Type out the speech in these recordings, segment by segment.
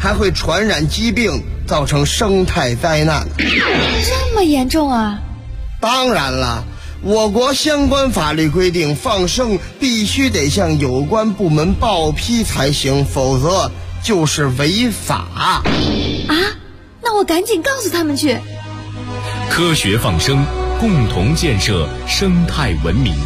还会传染疾病，造成生态灾难。 这么严重啊？ 当然了，我国相关法律规定，放生必须得向有关部门报批才行，否则就是违法。 啊？那我赶紧告诉他们去。 科学放生，共同建设生态文明。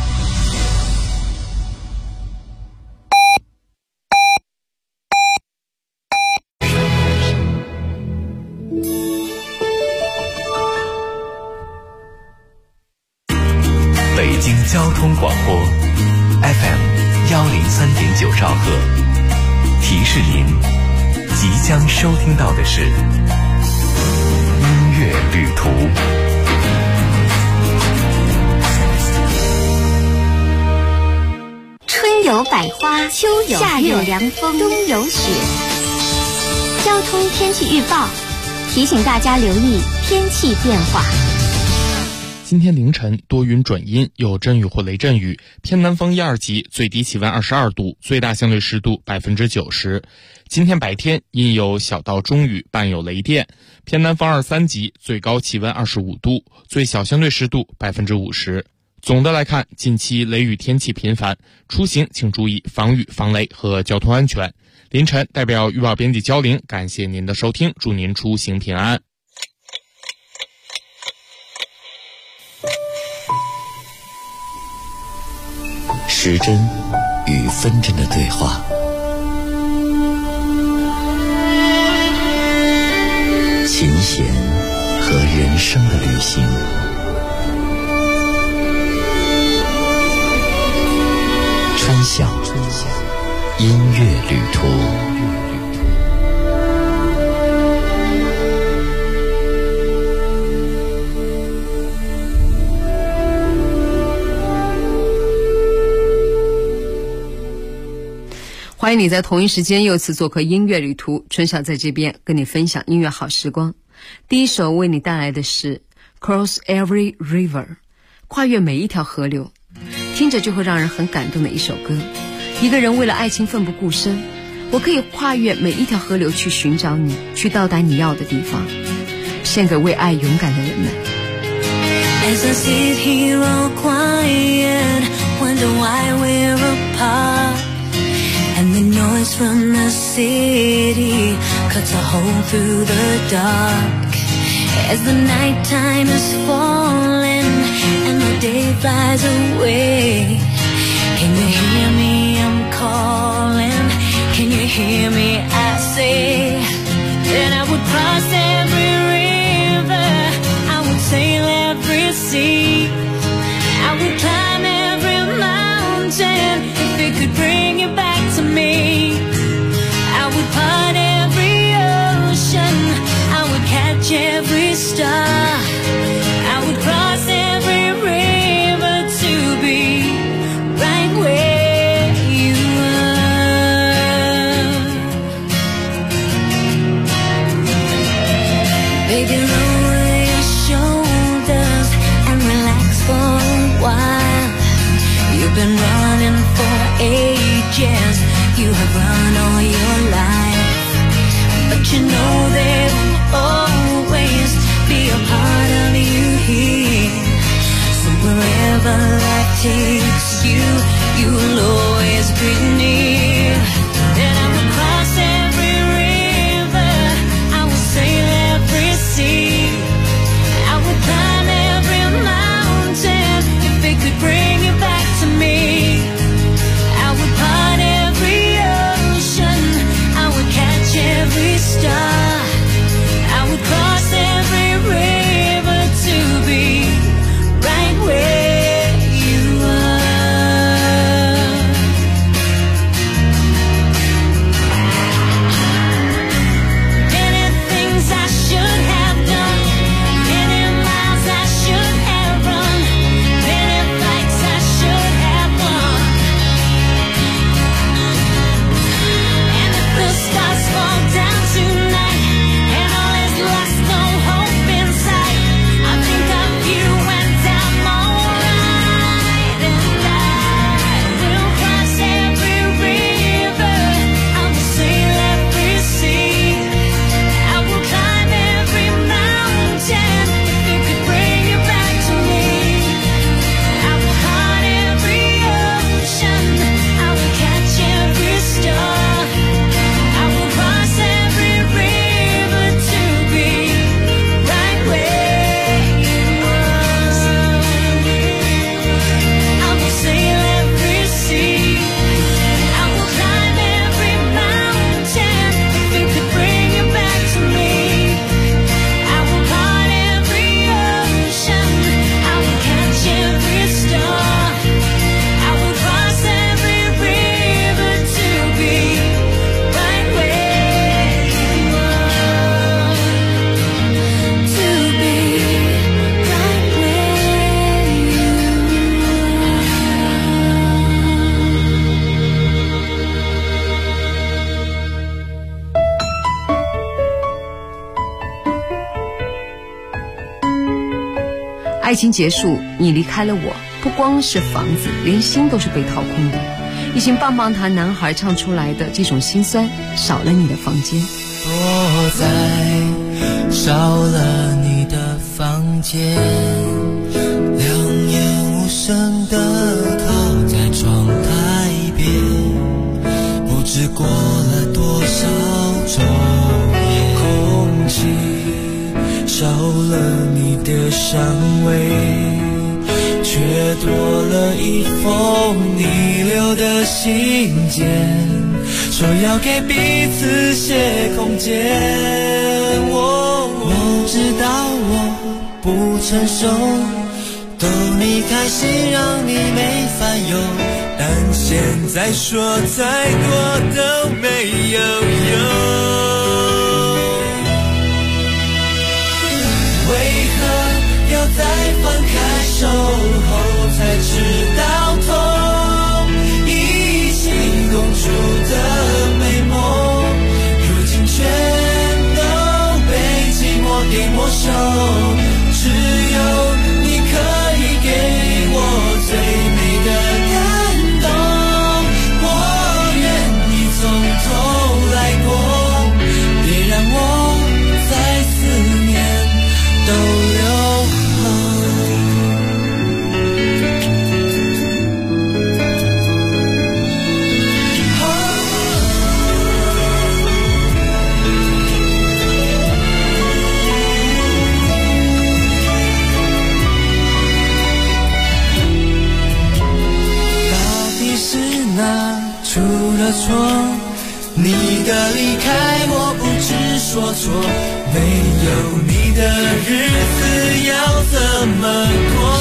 北京交通广播 FM 103.9兆赫，提示您即将收听到的是音乐旅途。 春有百花，秋有夏有凉风，冬有雪。交通天气预报提醒大家留意天气变化。 今天凌晨多云转阴，有阵雨或雷阵雨，偏南风1、2级，最低气温22度，最大相对湿度90%。今天白天阴有小到中雨，伴有雷电，偏南风2、3级，最高气温25度，最小相对湿度50%。总的来看，近期雷雨天气频繁，出行请注意防雨防雷和交通安全。凌晨代表预报编辑焦玲，感谢您的收听，祝您出行平安。 时针与分针的对话，琴弦和人生的旅行，穿晓音乐旅途。 欢迎你在同一时间又次做客音乐旅途，春晓在这边跟你分享音乐好时光。第一首为你带来的是 Cross Every River， 跨越每一条河流，听着就会让人很感动的一首歌。一个人为了爱情奋不顾身，我可以跨越每一条河流去寻找你，去到达你要的地方，献给为爱勇敢的人们。 As I sit here all quiet, wonder why we're apart.And the noise from the city cuts a hole through the dark. As the nighttime is falling and the day flies away, can you hear me? I'm calling. Can you hear me? I say that I would cross every river, I would sail every sea, I would climb every mountain if it could bring you back to me. I would part every ocean, I would catch every star, I would cross every river to be right where you are. Baby, roll your shoulders and relax for a while. You've been running for ages, you have run all your life, but you know there will always be a part of you here. So wherever life takes you, you'll always be near. Then I will cross every river, I will sail every sea, I will climb every mountain if it could bring you back to me. I would part every ocean, I would catch every star, I would cross every river to be right where you are. 爱情结束，你离开了我，不光是房子，连心都是被掏空的。一群棒棒糖男孩唱出来的这种心酸，少了你的房间。 躲在少了你的房间，两眼无声地靠在窗台边，不知过了多少昼夜，空气少了你的香味，却多了一封你留的信件，说要给彼此些空间。我知道我不成熟，逗你开心让你没烦忧，但现在说再多都没有用。为何要在放开手后才知道痛？一起共筑的美梦，如今全都被寂寞给没收。只有你可以给我最美的感动，我愿意从头来过，别让我再思念逗留。出了错，你的离开我不知所措，没有你的日子要怎么过？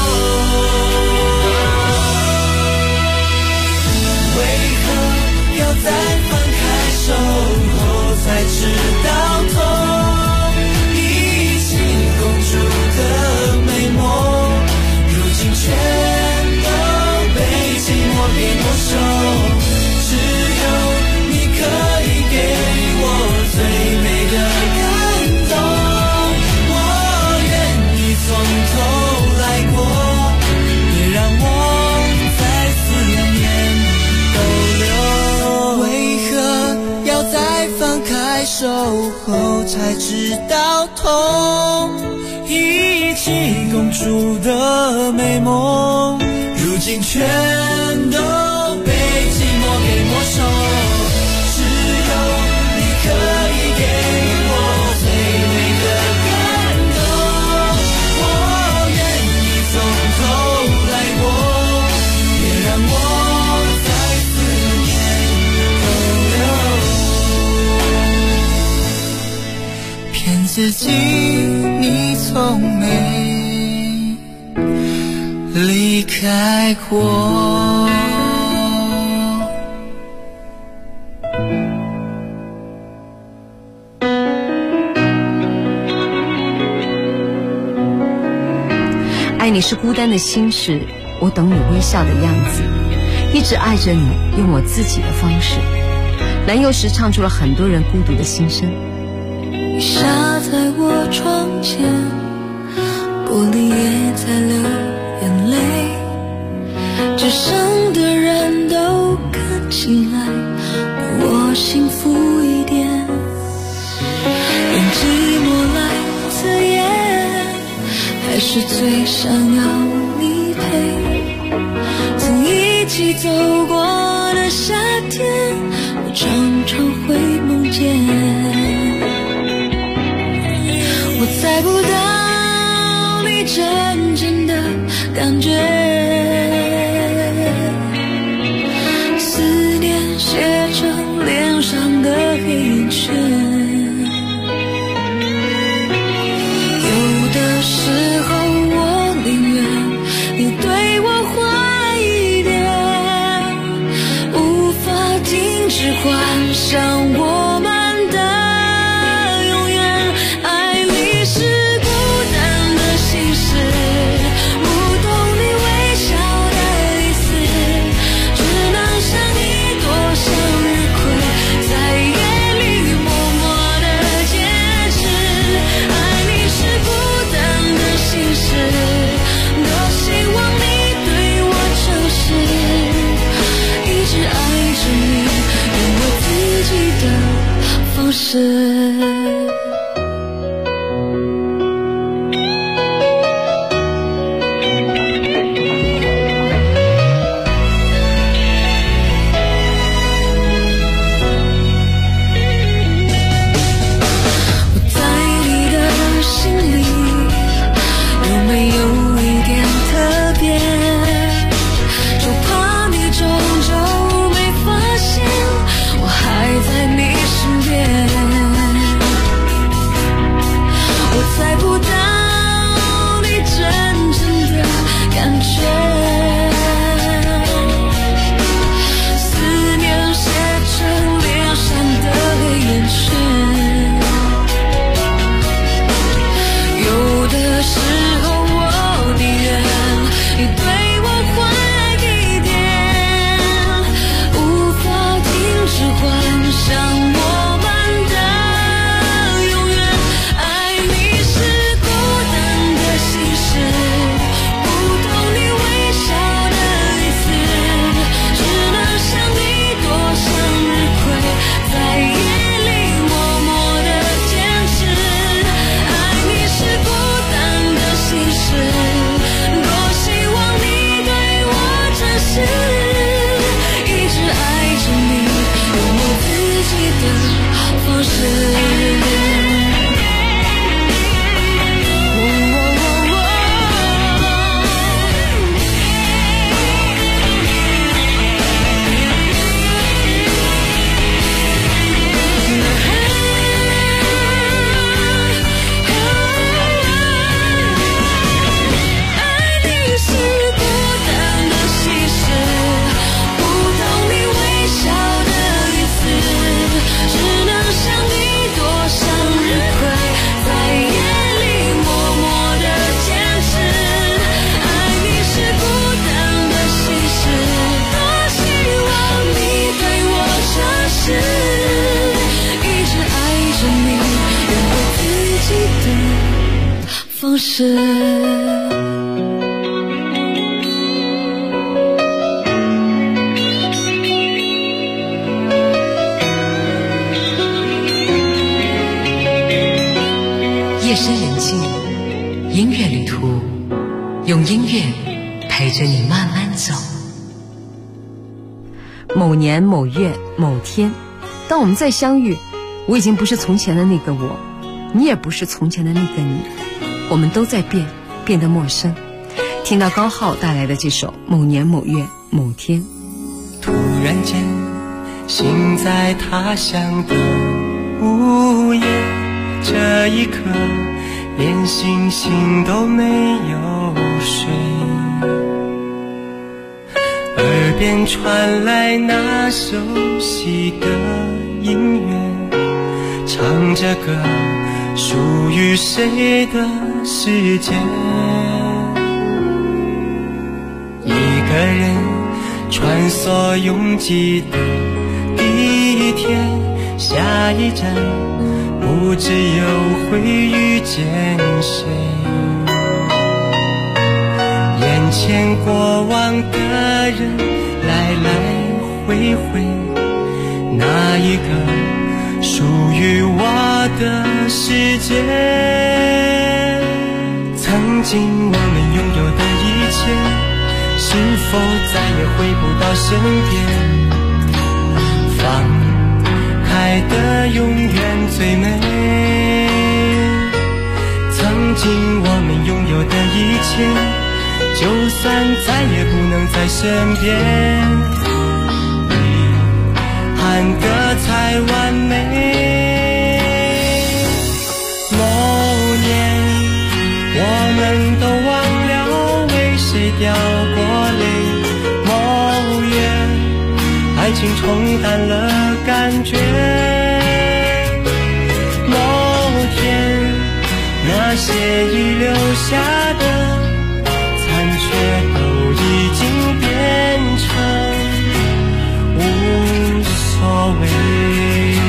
为何要在放开手后才知道痛？一起共筑的美梦，如今全都被寂寞给没收。只有你可以给我最美的感动，我愿意从头来过，别让我再思念逗留。为何要在放开手后才知道痛？一起共筑的美梦，如今全都被寂寞给没收。只有你可以给我最美的感动，我愿意从头来过，别让我再思念逗留。骗自己你从没离开过。 爱你是孤单的心事，我等你微笑的样子，一直爱着你，用我自己的方式。蓝又时唱出了很多人孤独的心声。 你下在我窗前，玻璃也在流眼泪，纸上的人都看起来比我幸福一点，用寂寞来刺眼，还是最想要你陪。曾一起走过的夏天，我常常会梦见。我猜不到你真正的感觉，思念写成脸上的黑眼圈。有的时候我宁愿你对我坏一点，无法停止幻想我们的誓。 夜深人静，音乐旅途，用音乐陪着你慢慢走。某年某月某天，当我们再相遇，我已经不是从前的那个我，你也不是从前的那个你，我们都在变，变得陌生。听到高浩带来的这首《某年某月某天》， 突然间心在他乡的午夜，这一刻连星星都没有睡，耳边传来那熟悉的音乐，唱着歌属于谁的世界，一个人穿梭拥挤的地铁，下一站不知又会遇见谁，眼前过往的人来来回回，那一个属于我的世界，曾经我们拥有的一切，是否再也回不到身边，放开的永远最美，曾经我们拥有的一切，就算再也不能在身边，遗憾的才完美。某年我们都忘了为谁掉过泪，某月爱情冲淡了感觉，某天那些遗留下的残缺都已经变成无所谓。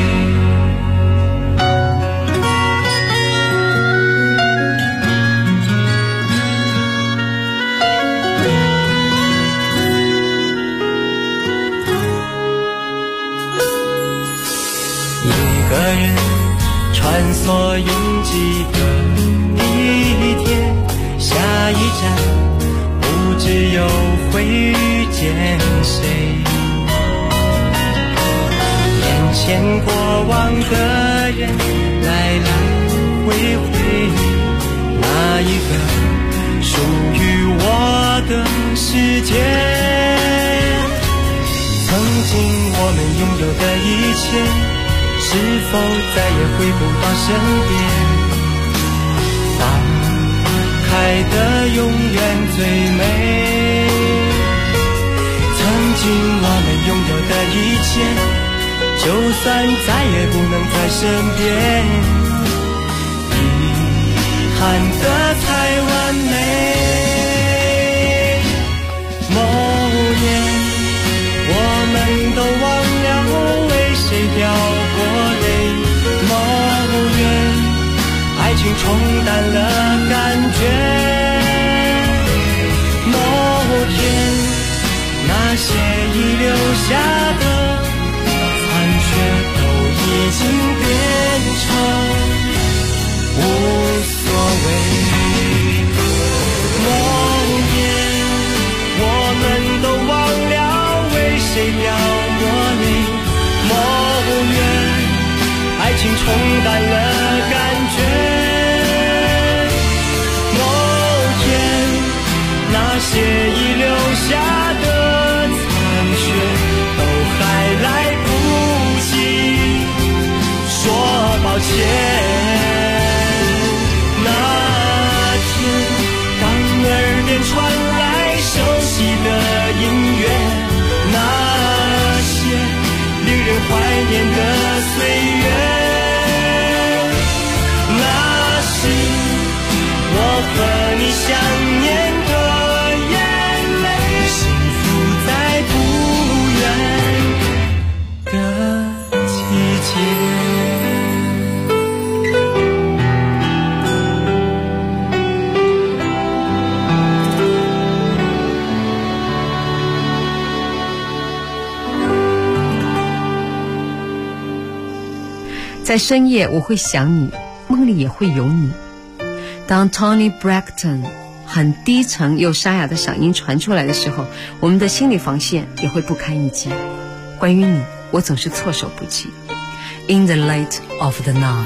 一个人穿梭拥挤的地铁，下一站不知又会遇见谁。眼前过往的人来来回回，哪一个属于我的世界？曾经我们拥有的一切，是否再也回不到身边？放开的永远最美。曾经我们拥有的一切，就算再也不能在身边，遗憾的才完美。某年我们都忘了为谁掉过泪，某月爱情冲淡了感觉，某天那些遗留下的残缺都已经变成无所谓。某年我们都忘了为谁掉过泪，某月爱情冲淡了感觉，某天那些遗留下的残缺都还来不及说抱歉。那天当耳边传来熟悉的音乐，那些令人怀念的岁月，那是我和你想念的眼泪，幸福在不远的季节。 在深夜我会想你，梦里也会有你。当 Tony Braxton 很低沉又沙哑的嗓音传出来的时候，我们的心理防线也会不堪一击。关于你，我总是措手不及。 In the light of the night。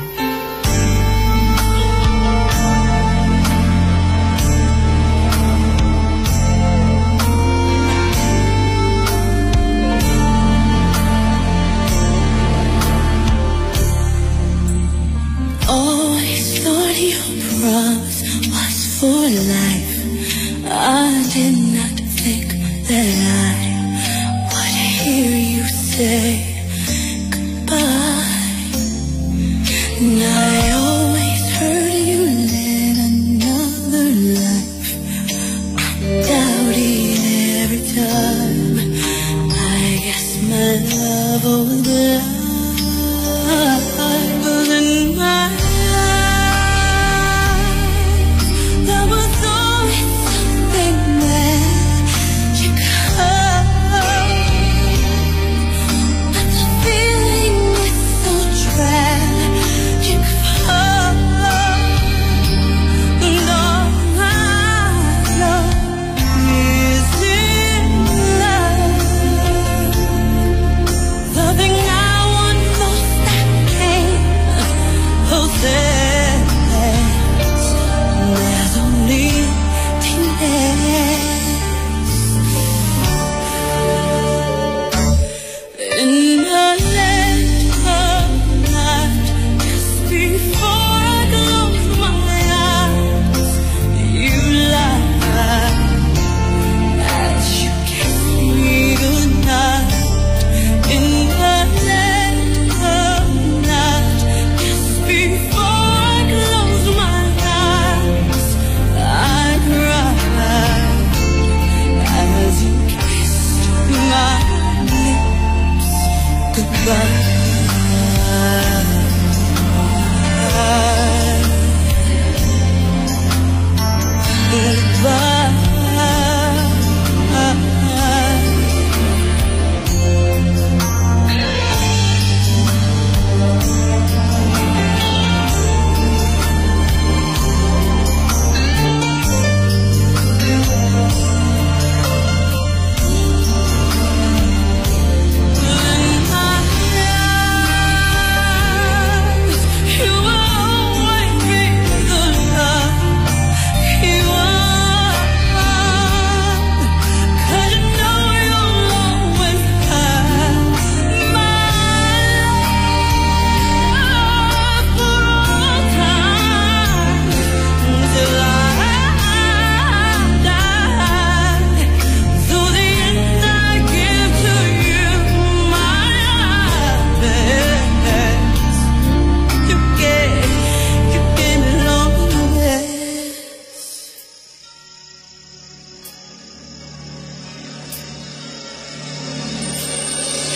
For life, I did not think that I would hear you say goodbye. And I always heard you live another life. I doubted every time. I guess my love was blind. But in my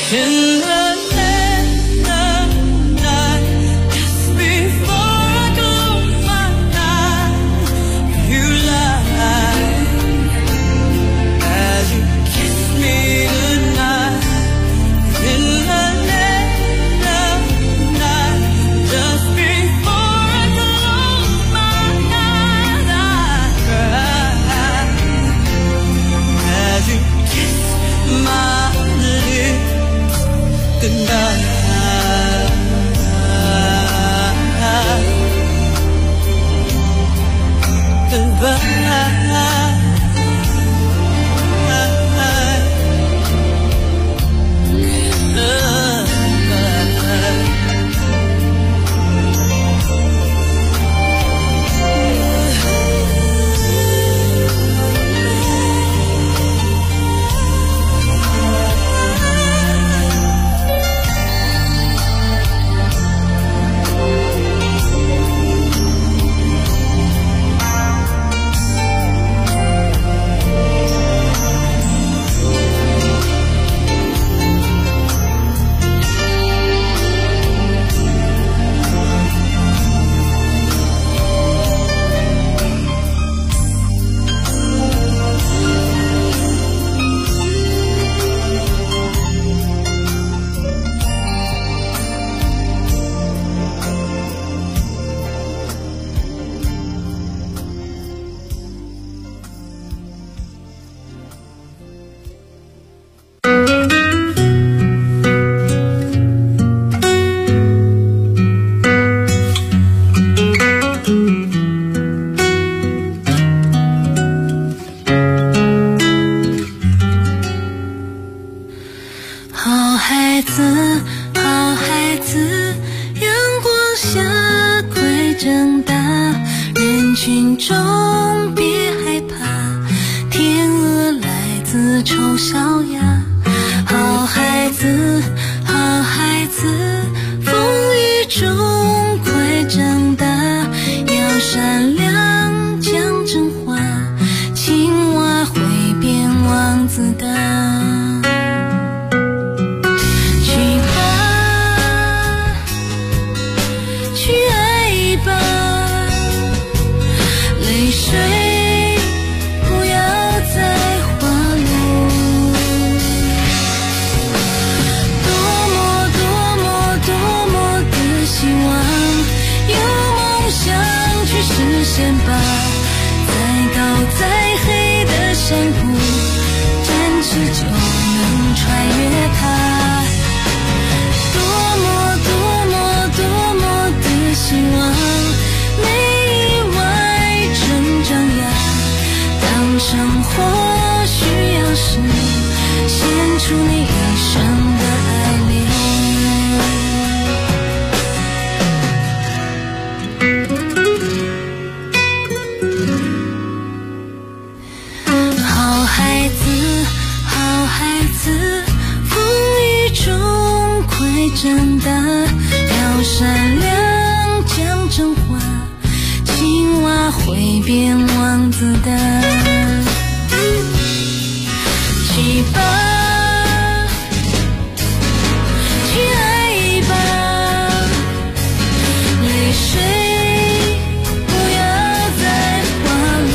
In the night, just before I close my eyes, you lie as you kiss me goodnight. In the night, just before I close my eyes, I cry as you kiss my lips goodnight. 好孩子，好孩子，阳光下快长大，人群中别害怕，天鹅来自丑小鸭。好孩子，好孩子，风雨中快长大，要善良讲真话，青蛙会变王子的。实现吧，再高再黑的山谷，展翅就能穿越它。多么多么多么的希望，没意外成长呀。当生活需要时，献出你一生的爱恋。长大要善良讲真话，青蛙会变王子的。去吧，去爱吧，泪水不要再滑落。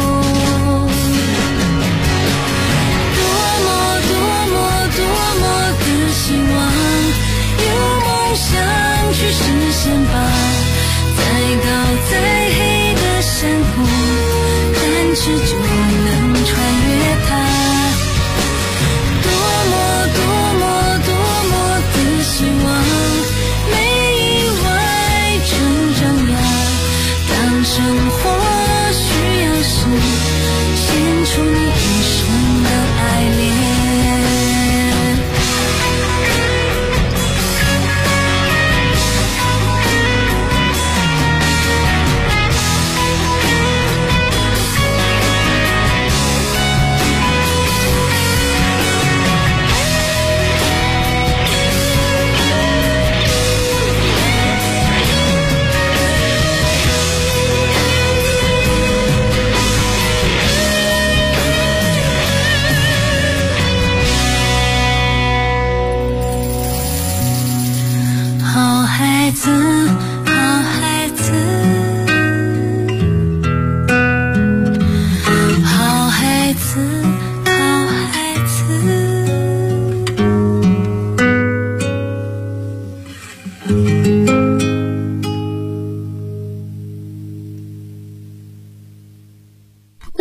多么多么多么的希望，想去实现吧，再高再黑的山谷，展翅就能穿越它。多么多么多么的希望，没意外成长呀。当生活需要时，献出你一生的爱恋。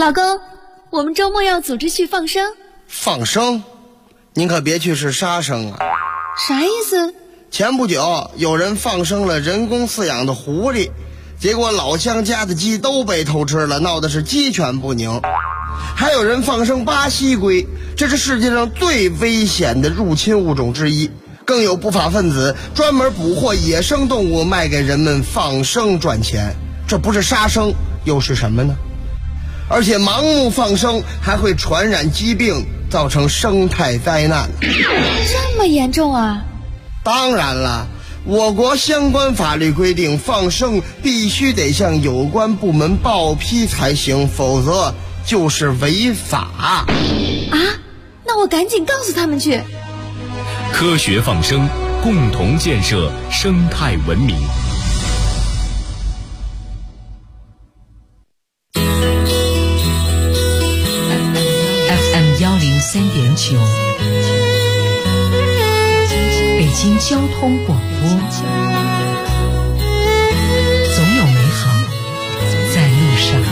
老公，我们周末要组织去放生。 放生？您可别去是杀生啊！ 啥意思？ 前不久有人放生了人工饲养的狐狸，结果老乡家的鸡都被偷吃了，闹得是鸡犬不宁。还有人放生巴西龟，这是世界上最危险的入侵物种之一。更有不法分子专门捕获野生动物卖给人们放生赚钱，这不是杀生又是什么呢？而且盲目放生还会传染疾病，造成生态灾难。 这么严重啊？ 当然了，我国相关法律规定，放生必须得向有关部门报批才行，否则就是违法。 啊？那我赶紧告诉他们去。 科学放生，共同建设生态文明。 FM103.9，北京交通广播，总有美好在路上。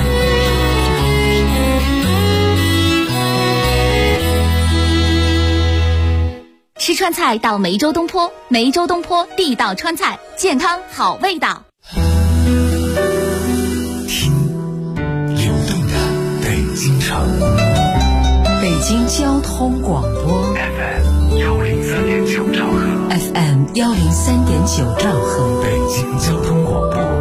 吃川菜到梅州东坡，梅州东坡地道川菜，健康好味道。 听流动的北京城， 北京交通广播 FM103.9兆赫 ，FM103.9兆赫， 北京交通广播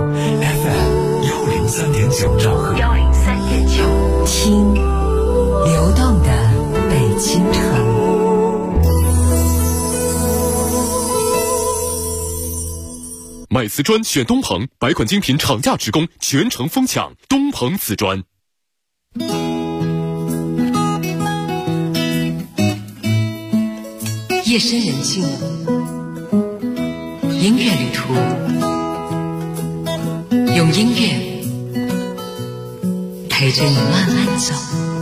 FM103.9兆赫 103.9， 听流动的北京城。 买瓷砖选东鹏，百款精品厂价直供，全程疯抢东鹏瓷砖。 夜深人静，音乐旅途，用音乐陪着你慢慢走。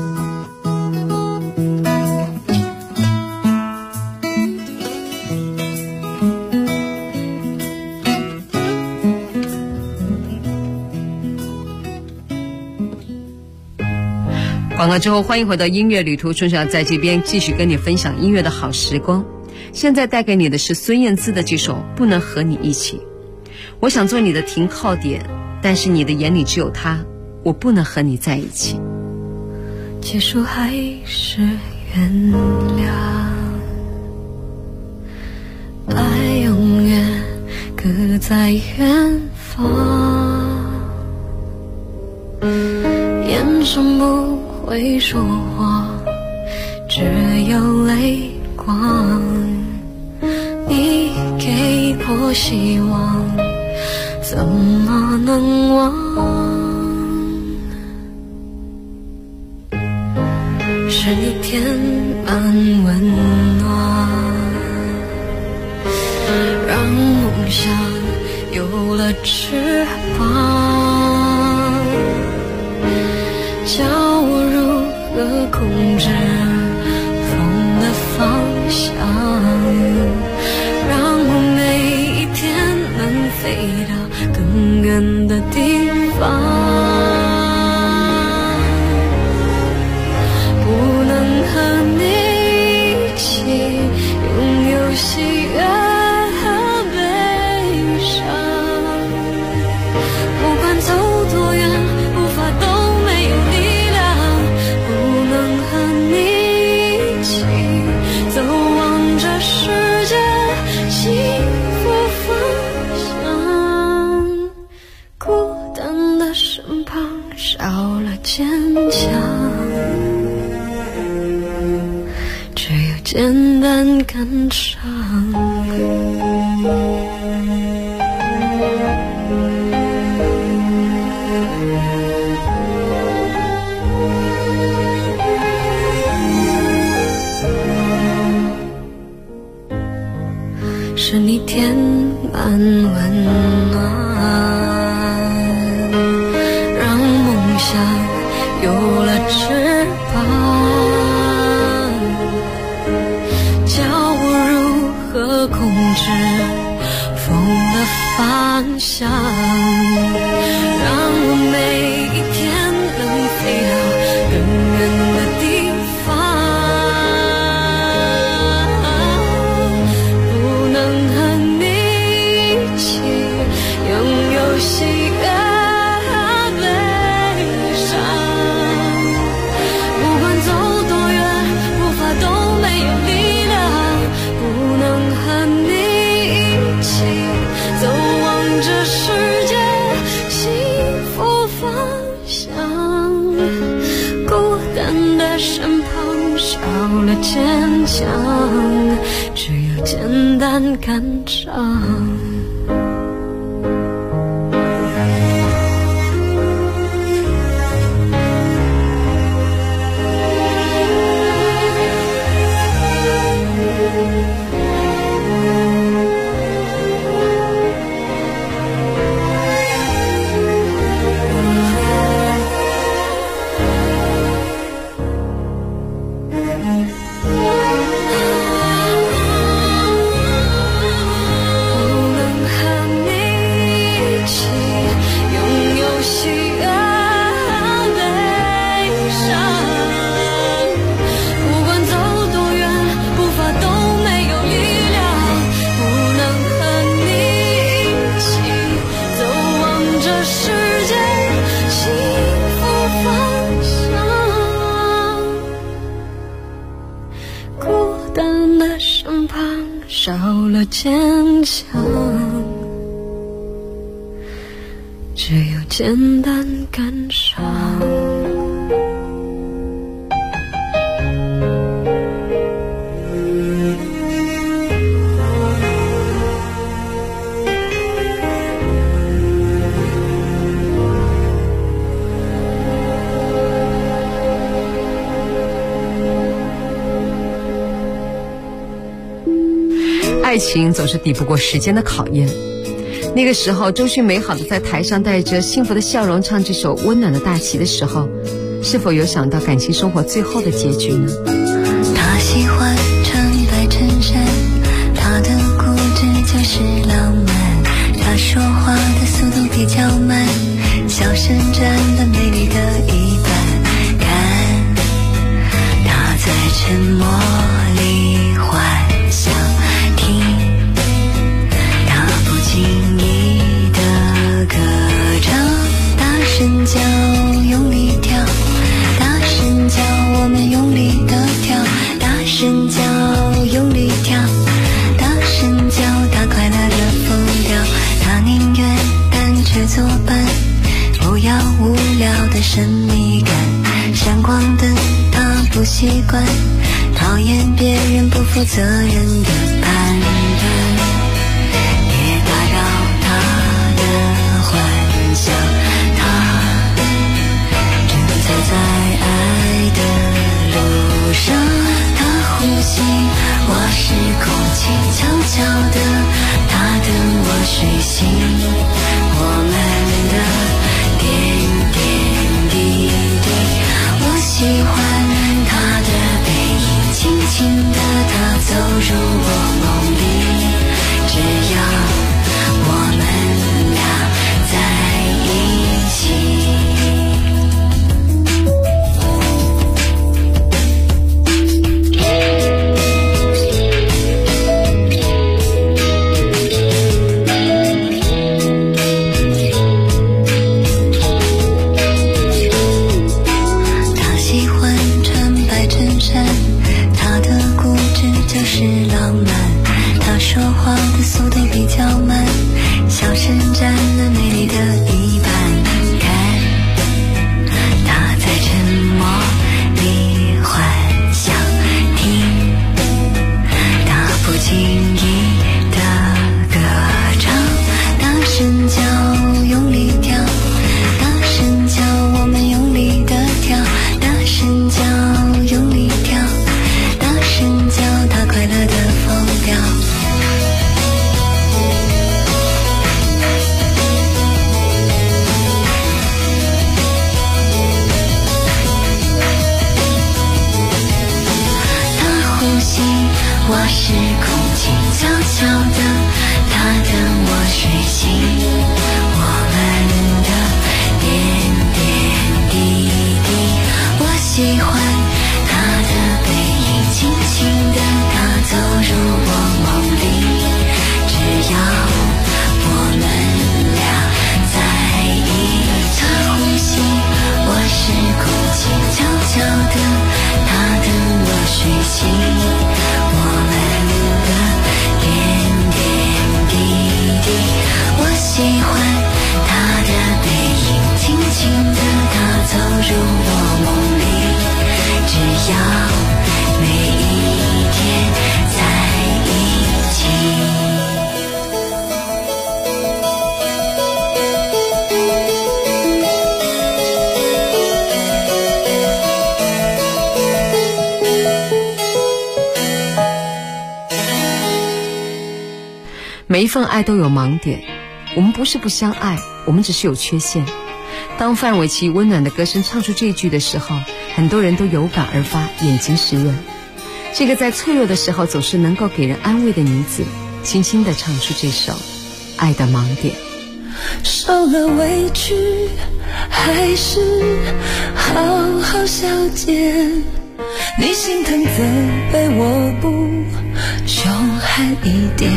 广告之后，欢迎回到音乐旅途，春晓在这边继续跟你分享音乐的好时光。现在带给你的是孙燕姿的这首《不能和你一起》。我想做你的停靠点，但是你的眼里只有他，我不能和你在一起。 结束还是原谅，爱永远隔在远方，眼神不会说谎，只有泪光。你给我希望，怎么能忘？是你填满温暖，让梦想有了翅膀，教我如何控制风的方向，让我每一天能飞到更远的地方。不能和你一起拥有喜悦和悲伤，不管走多远，步伐都没有力量。不能和你一起走往这世界幸福方向，孤单的身旁少了坚强，只有简单感伤。是你填满温暖，让梦想有了翅膀，教我如何控制风的方向，让我每一天能飞到想，只有简单感伤。少了坚强，只有简单感伤。 爱情总是抵不过时间的考验。那个时候，周迅美好的在台上带着幸福的笑容唱这首温暖的大旗的时候，是否有想到感情生活最后的结局呢？ 他喜欢穿白衬衫，他的固执就是浪漫，他说话的速度比较慢，笑声占了美丽的一半。看他在沉默里幻想，听他不经意的歌唱，大声叫，用力跳，大声叫，我们用力的跳，大声叫，用力跳，大声叫，他快乐的疯掉。他宁愿单车作伴，不要无聊的神秘感，闪光灯他不习惯，讨厌别人不负责任的判断，别打扰他的幻想，他正在爱的路上。他呼吸，我是空气，悄悄的，他等我睡醒，我们的点点滴滴。我喜欢他的背影，轻轻的他走入我梦里，只要我们俩在一起。他喜欢穿白衬衫，他的固执就是浪漫，他说话的速度比较慢，笑声占了美丽的一半。看他在沉默里幻想，听他不经意的歌唱，大声叫，用力跳，大声叫，我们用力的跳，大声叫，用力跳，大声叫，他快乐的疯掉。他呼吸，我是空气，悄悄的，他等我睡醒，我们的点点滴滴。我喜欢他的背影，轻轻的他走入我梦里，只要我们俩在一起。他呼吸，我是空气，悄悄的，他等我睡醒，我们的点点滴滴。我喜欢他的背影，轻轻的他走入我梦里，只要每一天每一份爱都有盲点，我们不是不相爱，我们只是有缺陷。当范玮琪温暖的歌声唱出这句的时候，很多人都有感而发，眼睛湿润。这个在脆弱的时候总是能够给人安慰的女子，轻轻地唱出这首《爱的盲点》。 受了委屈还是好好消减，你心疼责备我不凶悍一点，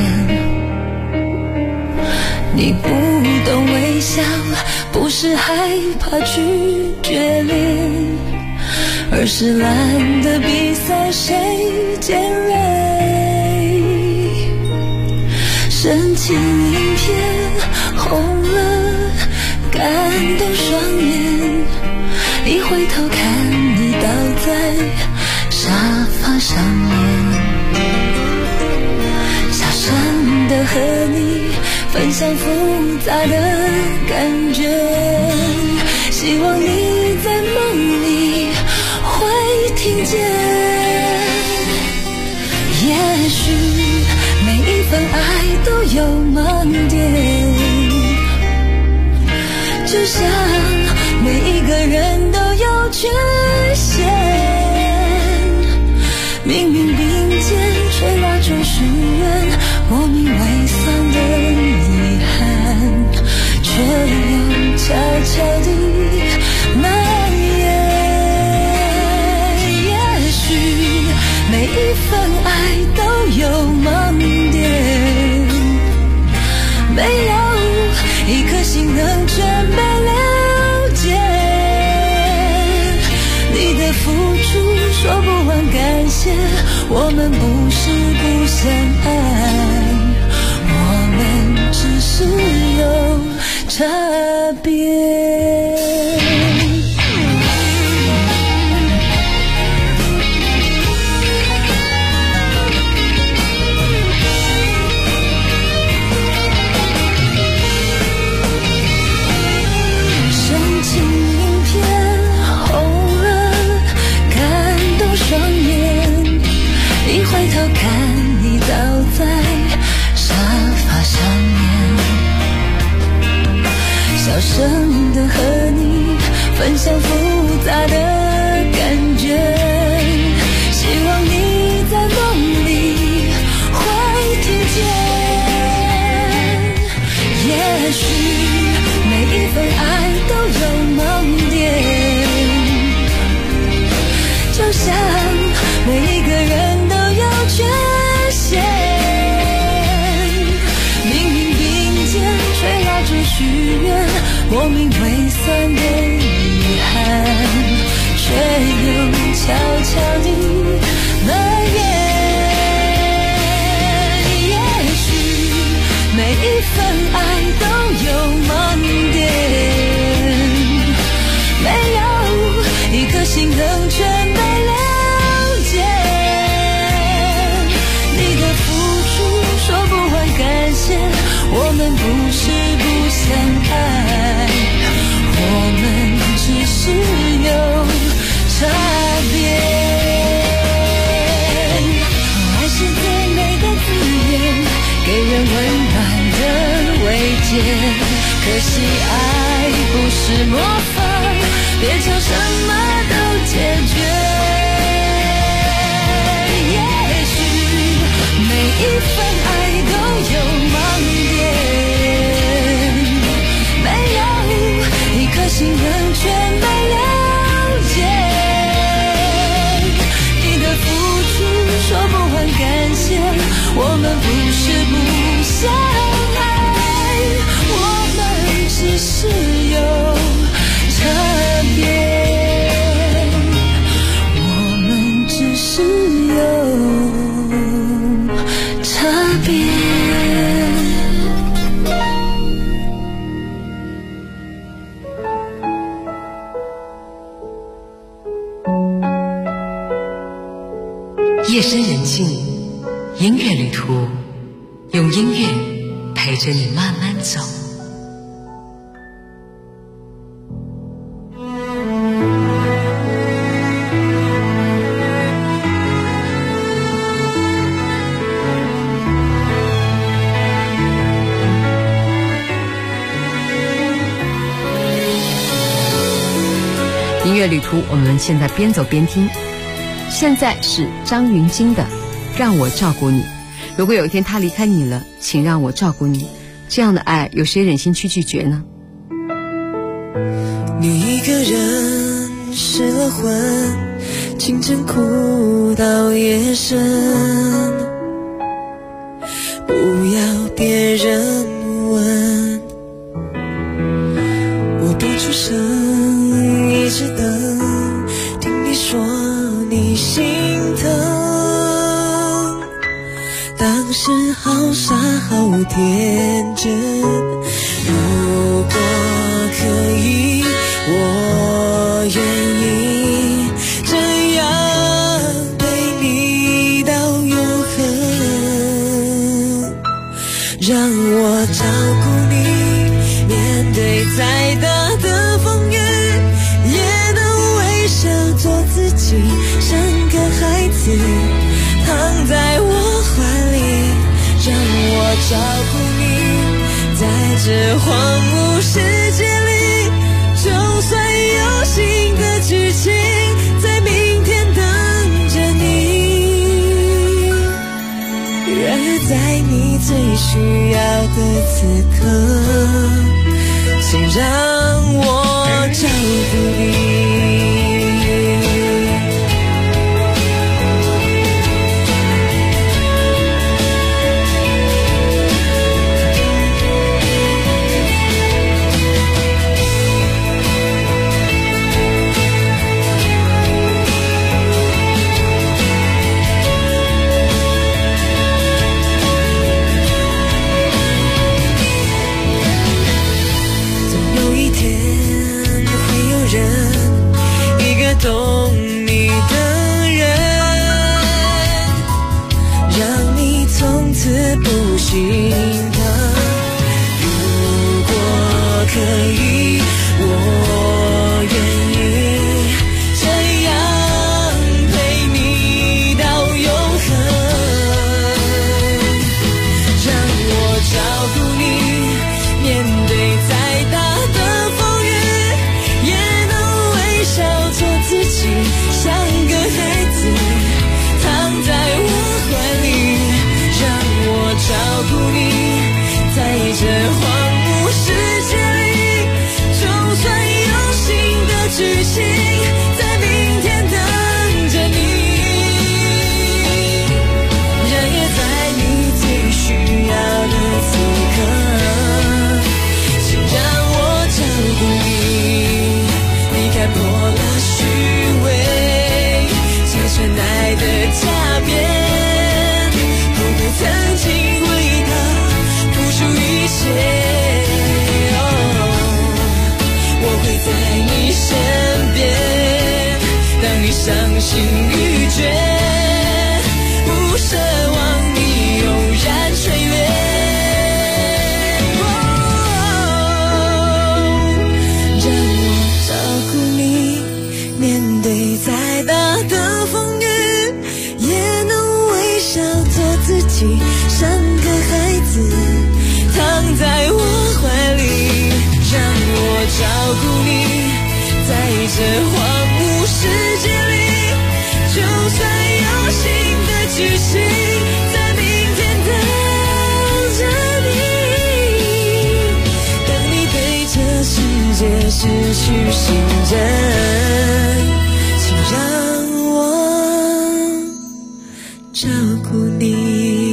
你不懂微笑不是害怕拒绝脸，而是懒得比赛谁尖锐。深情影片红了感动双眼，一回头看你倒在沙发上面，小声的和你分享复杂的感觉，希望你在梦里会听见。也许每一份爱都有盲点，就像每一个人都有缺陷，命运并肩吹蜡烛许愿，莫名微酸的遗憾，却又悄悄地蔓延。也许每一份爱都有盲点，没有一颗心能全被了解，你的付出说不完感谢，我们不是不相爱，我们只是有差别。小声的和你分享复杂的感觉，希望你在梦里会听见。也许每一份爱都有盲点，就像每一个人都有缺陷，命运并肩吹蜡烛许愿，莫名微酸的遗憾，却又悄悄地蔓延。也许每一份爱都有盲点，没有一颗心能全被了解，你的付出说不完感谢，我们不是不相爱，我们只是有差别。爱是最美的字眼，给人温暖的慰藉，可惜爱不是魔法，别求什么都解决。也许每一份爱都有盲点，没有一颗心能全被了解，你的付出说不完感谢，我们不是不相爱，我们只是有差别，我们只是有差别。 夜深人静，音乐旅途，用音乐陪着你慢慢走。 音乐旅途，我们现在边走边听。现在是张芸京的《让我照顾你》。如果有一天他离开你了，请让我照顾你。这样的爱，有谁忍心去拒绝呢？ 你一个人失了魂，清晨哭到夜深，不要别人问，我不出声，一直等，听你说你心疼。当时好傻好天真，如果可以，我愿意这样陪你到永恒，让我照顾你，面对再大的风雨，也能微笑做自己，像个孩子躺在我怀里，让我照顾你，在这荒芜世界里，就算有新的剧情在明天等着你，然而在你最需要的此刻，请让我照顾你。懂你的人，让你从此不心疼。如果可以，我愿意这样陪你到永恒，让我照顾你，面对再大的风雨，也能微笑做自己，像个孩子躺在我怀里，让我照顾你，在这荒芜世界里，就算有新的剧情在明天等着你，然而在你最需要的此刻，请让我照顾你，离开破了虚伪，拆穿爱的假面，不会曾经为他付出一切。我会在你身边，当你伤心欲绝，不奢望你悠然垂怜。让我照顾你，面对再大的风雨，也能微笑做自己，像个孩子躺在我怀里，让我照顾你，在这荒芜世界里，就算有新的剧情在明天等着你，当你对这世界失去信任，请让我照顾你。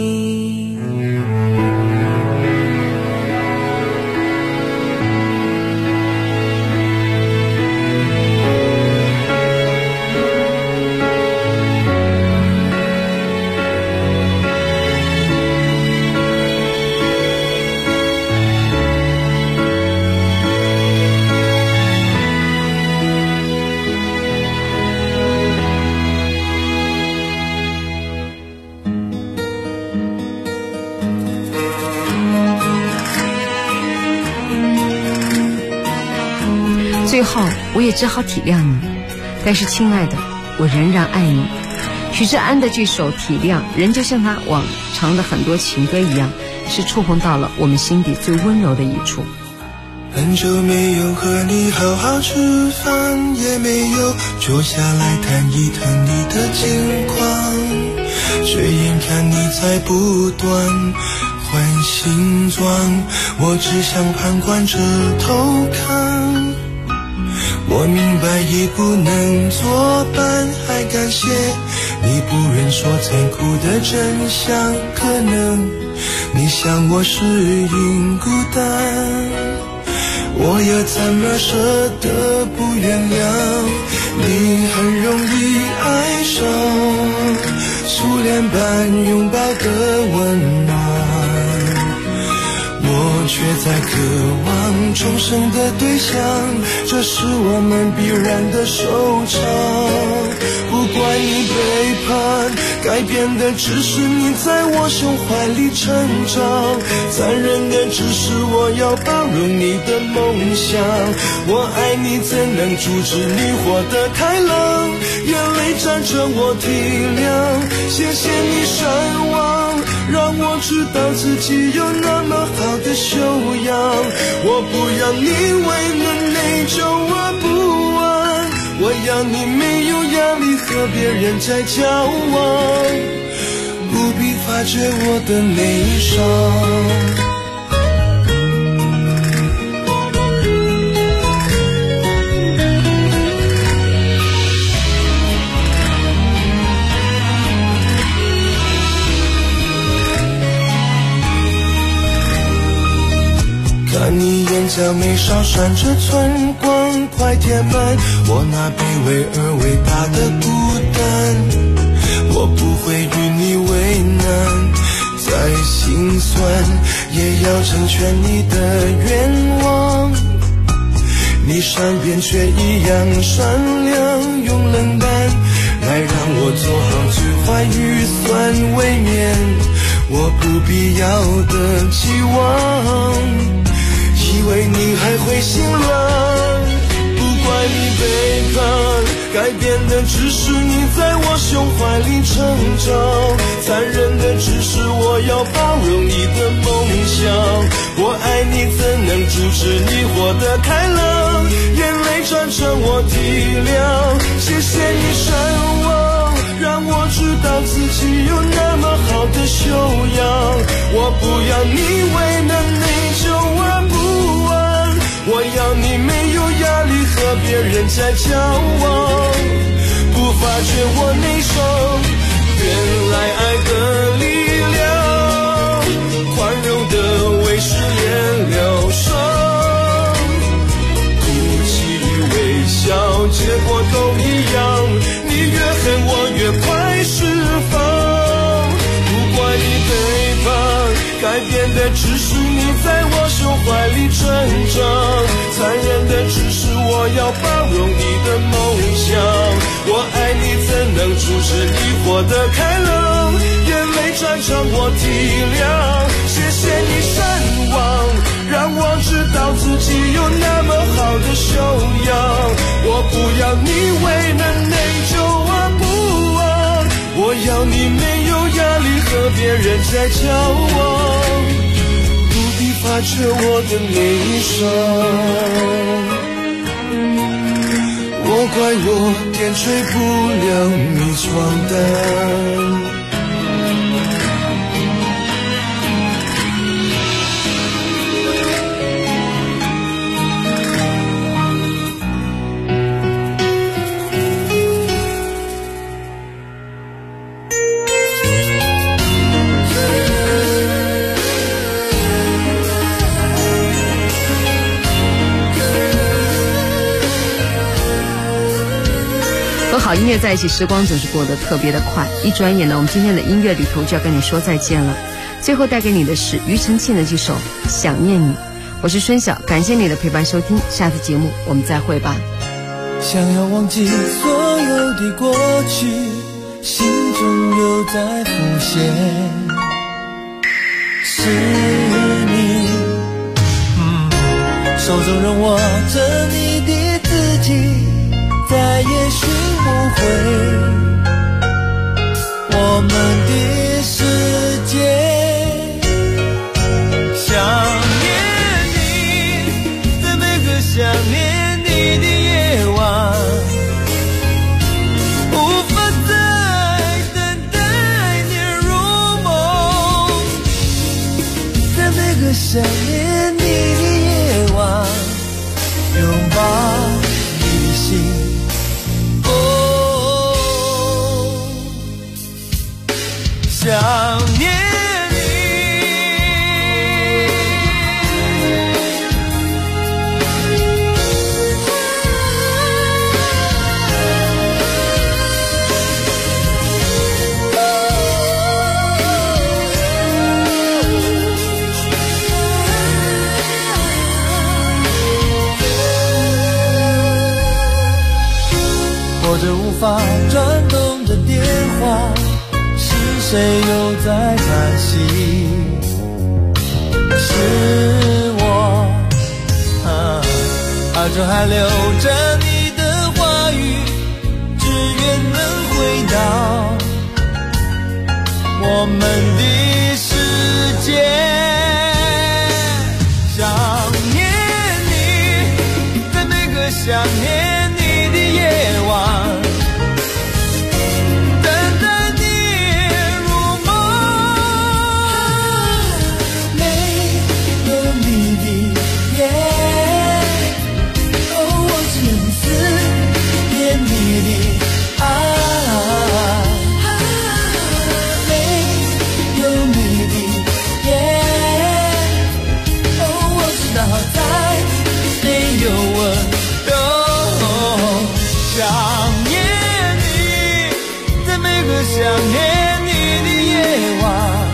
最后我也只好体谅你，但是亲爱的，我仍然爱你。许志安的这首《体谅》，人就像他往常的很多情歌一样，是触碰到了我们心底最温柔的一处。 很久没有和你好好吃饭，也没有坐下来谈一谈你的近况，却眼看你在不断换新装，我只想旁观着偷看。我明白已不能作伴，还感谢你不忍说残酷的真相，可能你想我适应孤单，我又怎么舍得不原谅？你很容易爱上初恋般拥抱的温暖，我却在渴望重生的对象，这是我们必然的收场。不怪你背叛，改变的只是你在我胸怀里成长，残忍的只是我要包容你的梦想。我爱你怎能阻止你活得太冷，眼泪沾着我体谅，谢谢你善忘，让我知道自己有那么好的修养。我不要你为了内疚而不安，我要你没有压力和别人在交往，不必发觉我的内伤。看你眼角眉梢闪着春光，快填满我那卑微而伟大的孤单。我不会与你为难，再心酸也要成全你的愿望。你善变却一样善良，用冷淡来让我做好最坏预算，未免我不必要的期望，以为你还会心软。不怪你背叛，改变的只是你在我胸怀里成长，残忍的只是我要包容你的梦想。我爱你怎能阻止你活得太冷，眼泪转成我体谅，谢谢你善忘，让我知道自己有那么好的修养。我不要你为了内疚而不安，我要你没有压力和别人在交往，不发觉我内伤。原来爱的力量，宽容的为失恋疗伤，哭泣与微笑结果都一样，你越恨我越快释放。不怪你背叛，改变的只是你在我胸怀里成长，残忍的只是我要包容你的梦想。我爱你怎能阻止你活得太冷，眼泪转成我体谅，谢谢你善忘，让我知道自己有那么好的修养。我不要你为了内疚而不安，我要你没有压力和别人在交往，不必发觉我的内伤。我怪我点缀不了你床单， 和好音乐在一起，时光总是过得特别的快，一转眼呢，我们今天的音乐旅途就要跟你说再见了。最后带给你的是庾澄庆的这首《想念你》。我是春晓，感谢你的陪伴收听，下次节目我们再会吧。 想要忘记所有的过去，心中又在浮现，是你，手中仍握着你的字迹，再也寻不回我们的世界。想念你，怎个想念你的夜晚，无法再等待你入梦，在每个想念你的夜晚，拥抱你的心。想念拨着无法转动的电话，是谁又在叹息？是我，耳中还留着你的话语，只愿能回到我们的世界。想念你，在每个想念你的夜晚，想念你的夜晚，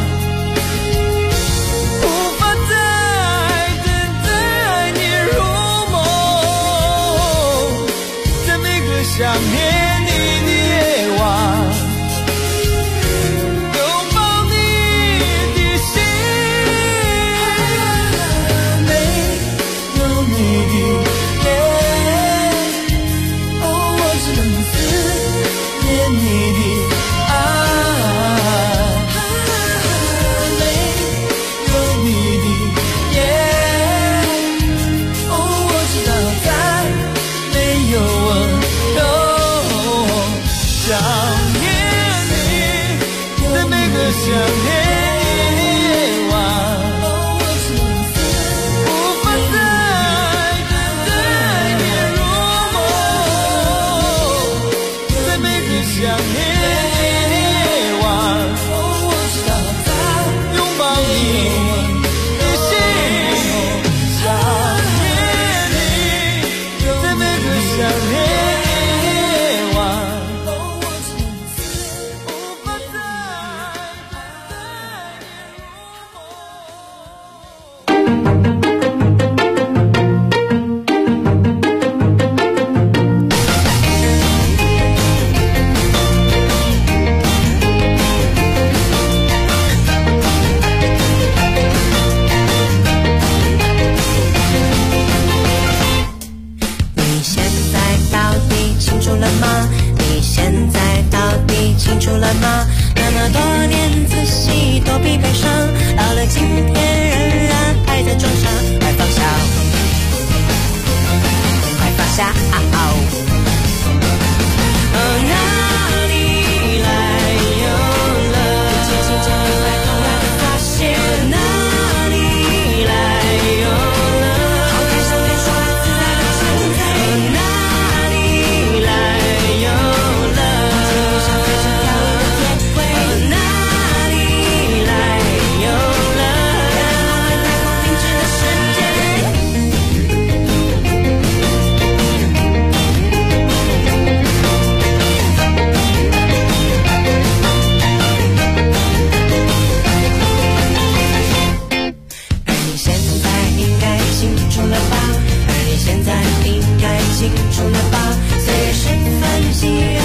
无法再等待你入梦，在每个想念你的夜晚，拥抱你的心，没有你的夜，我只能思念你的想念你的夜晚，无法再等待你入梦，在每个想念你的夜晚，拥抱你的心。想念你，在每个想念你的夜晚。 清楚了吧？岁月是份喜悦。